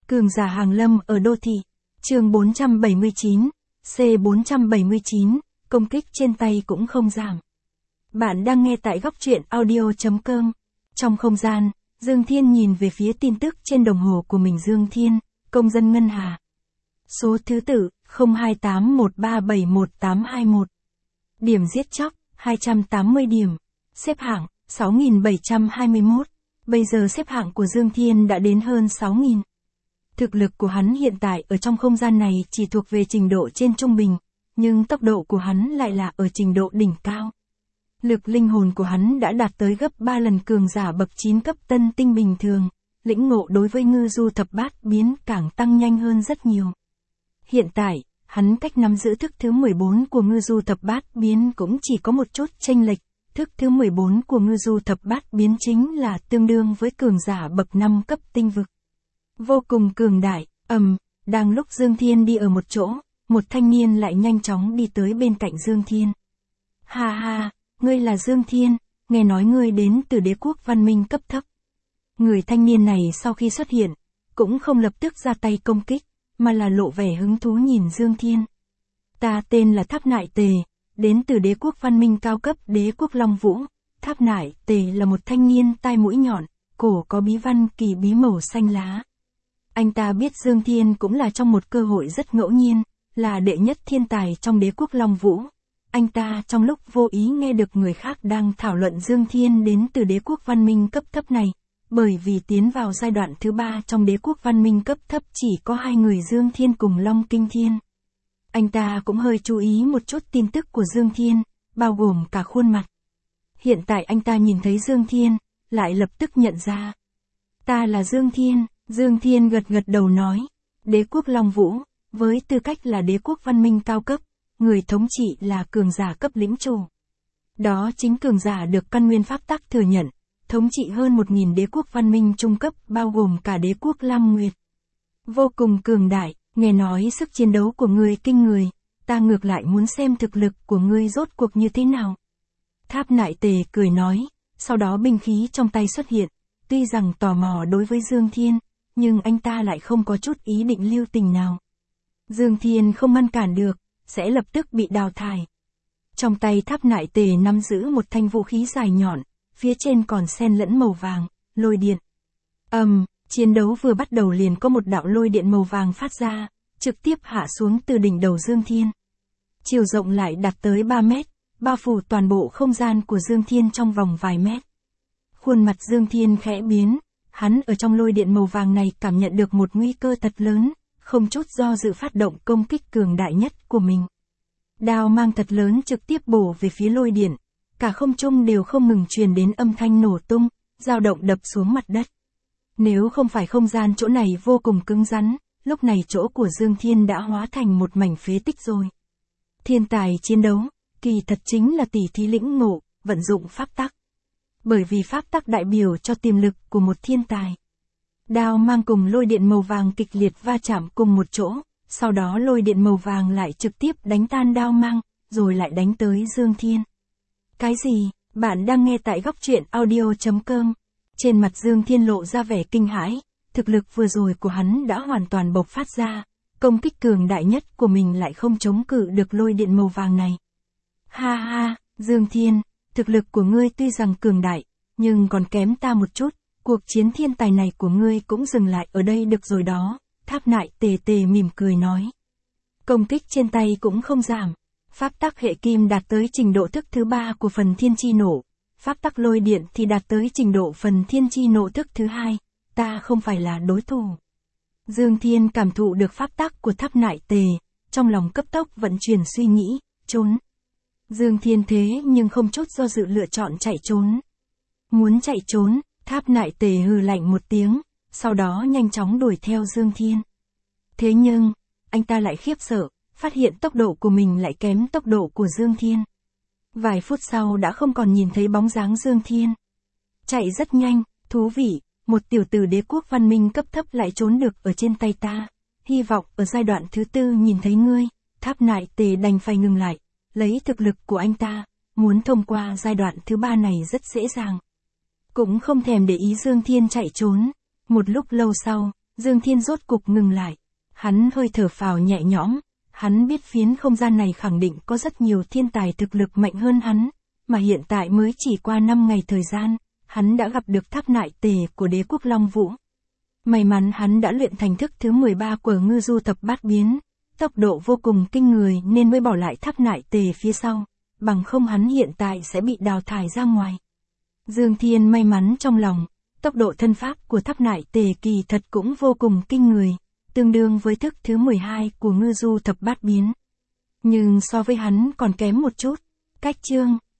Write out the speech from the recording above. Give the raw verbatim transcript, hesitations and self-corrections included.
Cường giả hàng lâm ở đô thị. Chương bốn trăm bảy mươi chín, C bốn trăm bảy mươi chín, công kích trên tay cũng không giảm. Bạn đang nghe tại góc truyện audio chấm com. Trong không gian, Dương Thiên nhìn về phía tin tức trên đồng hồ của mình. Dương Thiên, công dân Ngân Hà. Số thứ tự, không hai tám một ba bảy một tám hai một. Điểm giết chóc, hai trăm tám mươi điểm. Xếp hạng, sáu nghìn bảy trăm hai mươi mốt. Bây giờ xếp hạng của Dương Thiên đã đến hơn sáu nghìn. Thực lực của hắn hiện tại ở trong không gian này chỉ thuộc về trình độ trên trung bình, nhưng tốc độ của hắn lại là ở trình độ đỉnh cao. Lực linh hồn của hắn đã đạt tới gấp ba lần cường giả bậc chín cấp tân tinh bình thường, lĩnh ngộ đối với ngư du thập bát biến càng tăng nhanh hơn rất nhiều. Hiện tại, hắn cách nắm giữ thức thứ mười bốn của ngư du thập bát biến cũng chỉ có một chút chênh lệch, thức thứ mười bốn của ngư du thập bát biến chính là tương đương với cường giả bậc năm cấp tinh vực. Vô cùng cường đại, ầm, đang lúc Dương Thiên đi ở một chỗ, một thanh niên lại nhanh chóng đi tới bên cạnh Dương Thiên. Ha ha, ngươi là Dương Thiên, nghe nói ngươi đến từ đế quốc văn minh cấp thấp. Người thanh niên này sau khi xuất hiện, cũng không lập tức ra tay công kích, mà là lộ vẻ hứng thú nhìn Dương Thiên. Ta tên là Tháp Nại Tề, đến từ đế quốc văn minh cao cấp đế quốc Long Vũ. Tháp Nại Tề là một thanh niên tai mũi nhọn, cổ có bí văn kỳ bí màu xanh lá. Anh ta biết Dương Thiên cũng là trong một cơ hội rất ngẫu nhiên, là đệ nhất thiên tài trong đế quốc Long Vũ. Anh ta trong lúc vô ý nghe được người khác đang thảo luận Dương Thiên đến từ đế quốc văn minh cấp thấp này, bởi vì tiến vào giai đoạn thứ ba trong đế quốc văn minh cấp thấp chỉ có hai người Dương Thiên cùng Long Kinh Thiên. Anh ta cũng hơi chú ý một chút tin tức của Dương Thiên, bao gồm cả khuôn mặt. Hiện tại anh ta nhìn thấy Dương Thiên, lại lập tức nhận ra. Ta là Dương Thiên. Dương Thiên gật gật đầu nói, đế quốc Long Vũ, với tư cách là đế quốc văn minh cao cấp, người thống trị là cường giả cấp lĩnh chủ. Đó chính cường giả được căn nguyên pháp tắc thừa nhận, thống trị hơn một nghìn đế quốc văn minh trung cấp bao gồm cả đế quốc Lam Nguyệt. Vô cùng cường đại, nghe nói sức chiến đấu của ngươi kinh người, ta ngược lại muốn xem thực lực của ngươi rốt cuộc như thế nào. Tháp Nại Tề cười nói, sau đó binh khí trong tay xuất hiện, tuy rằng tò mò đối với Dương Thiên, nhưng anh ta lại không có chút ý định lưu tình nào. Dương Thiên không ngăn cản được, sẽ lập tức bị đào thải. Trong tay Tháp Nại Tề nắm giữ một thanh vũ khí dài nhọn, phía trên còn xen lẫn màu vàng, lôi điện. Ầm, um, chiến đấu vừa bắt đầu liền có một đạo lôi điện màu vàng phát ra, trực tiếp hạ xuống từ đỉnh đầu Dương Thiên. Chiều rộng lại đạt tới ba mét, bao phủ toàn bộ không gian của Dương Thiên trong vòng vài mét. Khuôn mặt Dương Thiên khẽ biến. Hắn ở trong lôi điện màu vàng này cảm nhận được một nguy cơ thật lớn, không chút do dự phát động công kích cường đại nhất của mình. Đao mang thật lớn trực tiếp bổ về phía lôi điện, cả không trung đều không ngừng truyền đến âm thanh nổ tung, dao động đập xuống mặt đất. Nếu không phải không gian chỗ này vô cùng cứng rắn, lúc này chỗ của Dương Thiên đã hóa thành một mảnh phế tích rồi. Thiên tài chiến đấu, kỳ thật chính là tỉ thí lĩnh ngộ, vận dụng pháp tắc. Bởi vì pháp tắc đại biểu cho tiềm lực của một thiên tài. Đao mang cùng lôi điện màu vàng kịch liệt va chạm cùng một chỗ, sau đó lôi điện màu vàng lại trực tiếp đánh tan đao mang, rồi lại đánh tới Dương Thiên. Cái gì? Bạn đang nghe tại góc truyện audio chấm com. Trên mặt Dương Thiên lộ ra vẻ kinh hãi, thực lực vừa rồi của hắn đã hoàn toàn bộc phát ra, công kích cường đại nhất của mình lại không chống cự được lôi điện màu vàng này. Ha ha, Dương Thiên. Thực lực của ngươi tuy rằng cường đại, nhưng còn kém ta một chút, cuộc chiến thiên tài này của ngươi cũng dừng lại ở đây được rồi đó. Tháp Nại Tề Tề mỉm cười nói. Công kích trên tay cũng không giảm, pháp tắc hệ kim đạt tới trình độ thức thứ ba của phần thiên chi nổ, pháp tắc lôi điện thì đạt tới trình độ phần thiên chi nổ thức thứ hai, ta không phải là đối thủ. Dương Thiên cảm thụ được pháp tắc của Tháp Nại Tề, trong lòng cấp tốc vận chuyển suy nghĩ, trốn. Dương Thiên thế nhưng không chút do dự lựa chọn chạy trốn. Muốn chạy trốn, Tháp Nại Tề hừ lạnh một tiếng, sau đó nhanh chóng đuổi theo Dương Thiên. Thế nhưng, anh ta lại khiếp sợ, phát hiện tốc độ của mình lại kém tốc độ của Dương Thiên. Vài phút sau đã không còn nhìn thấy bóng dáng Dương Thiên. Chạy rất nhanh, thú vị, một tiểu tử đế quốc văn minh cấp thấp lại trốn được ở trên tay ta. Hy vọng ở giai đoạn thứ tư nhìn thấy ngươi. Tháp Nại Tề đành phải ngừng lại. Lấy thực lực của anh ta, muốn thông qua giai đoạn thứ ba này rất dễ dàng. Cũng không thèm để ý Dương Thiên chạy trốn. Một lúc lâu sau, Dương Thiên rốt cục ngừng lại. Hắn hơi thở phào nhẹ nhõm, hắn biết phiến không gian này khẳng định có rất nhiều thiên tài thực lực mạnh hơn hắn, mà hiện tại mới chỉ qua năm ngày thời gian, hắn đã gặp được tháp nại tề của đế quốc Long Vũ. May mắn hắn đã luyện thành thức thứ mười ba của ngư du thập bát biến, tốc độ vô cùng kinh người nên mới bỏ lại tháp nại tề phía sau, bằng không hắn hiện tại sẽ bị đào thải ra ngoài. Dương Thiên may mắn trong lòng, tốc độ thân pháp của tháp nại tề kỳ thật cũng vô cùng kinh người, tương đương với thức thứ mười hai của ngư du thập bát biến. Nhưng so với hắn còn kém một chút, cách chương.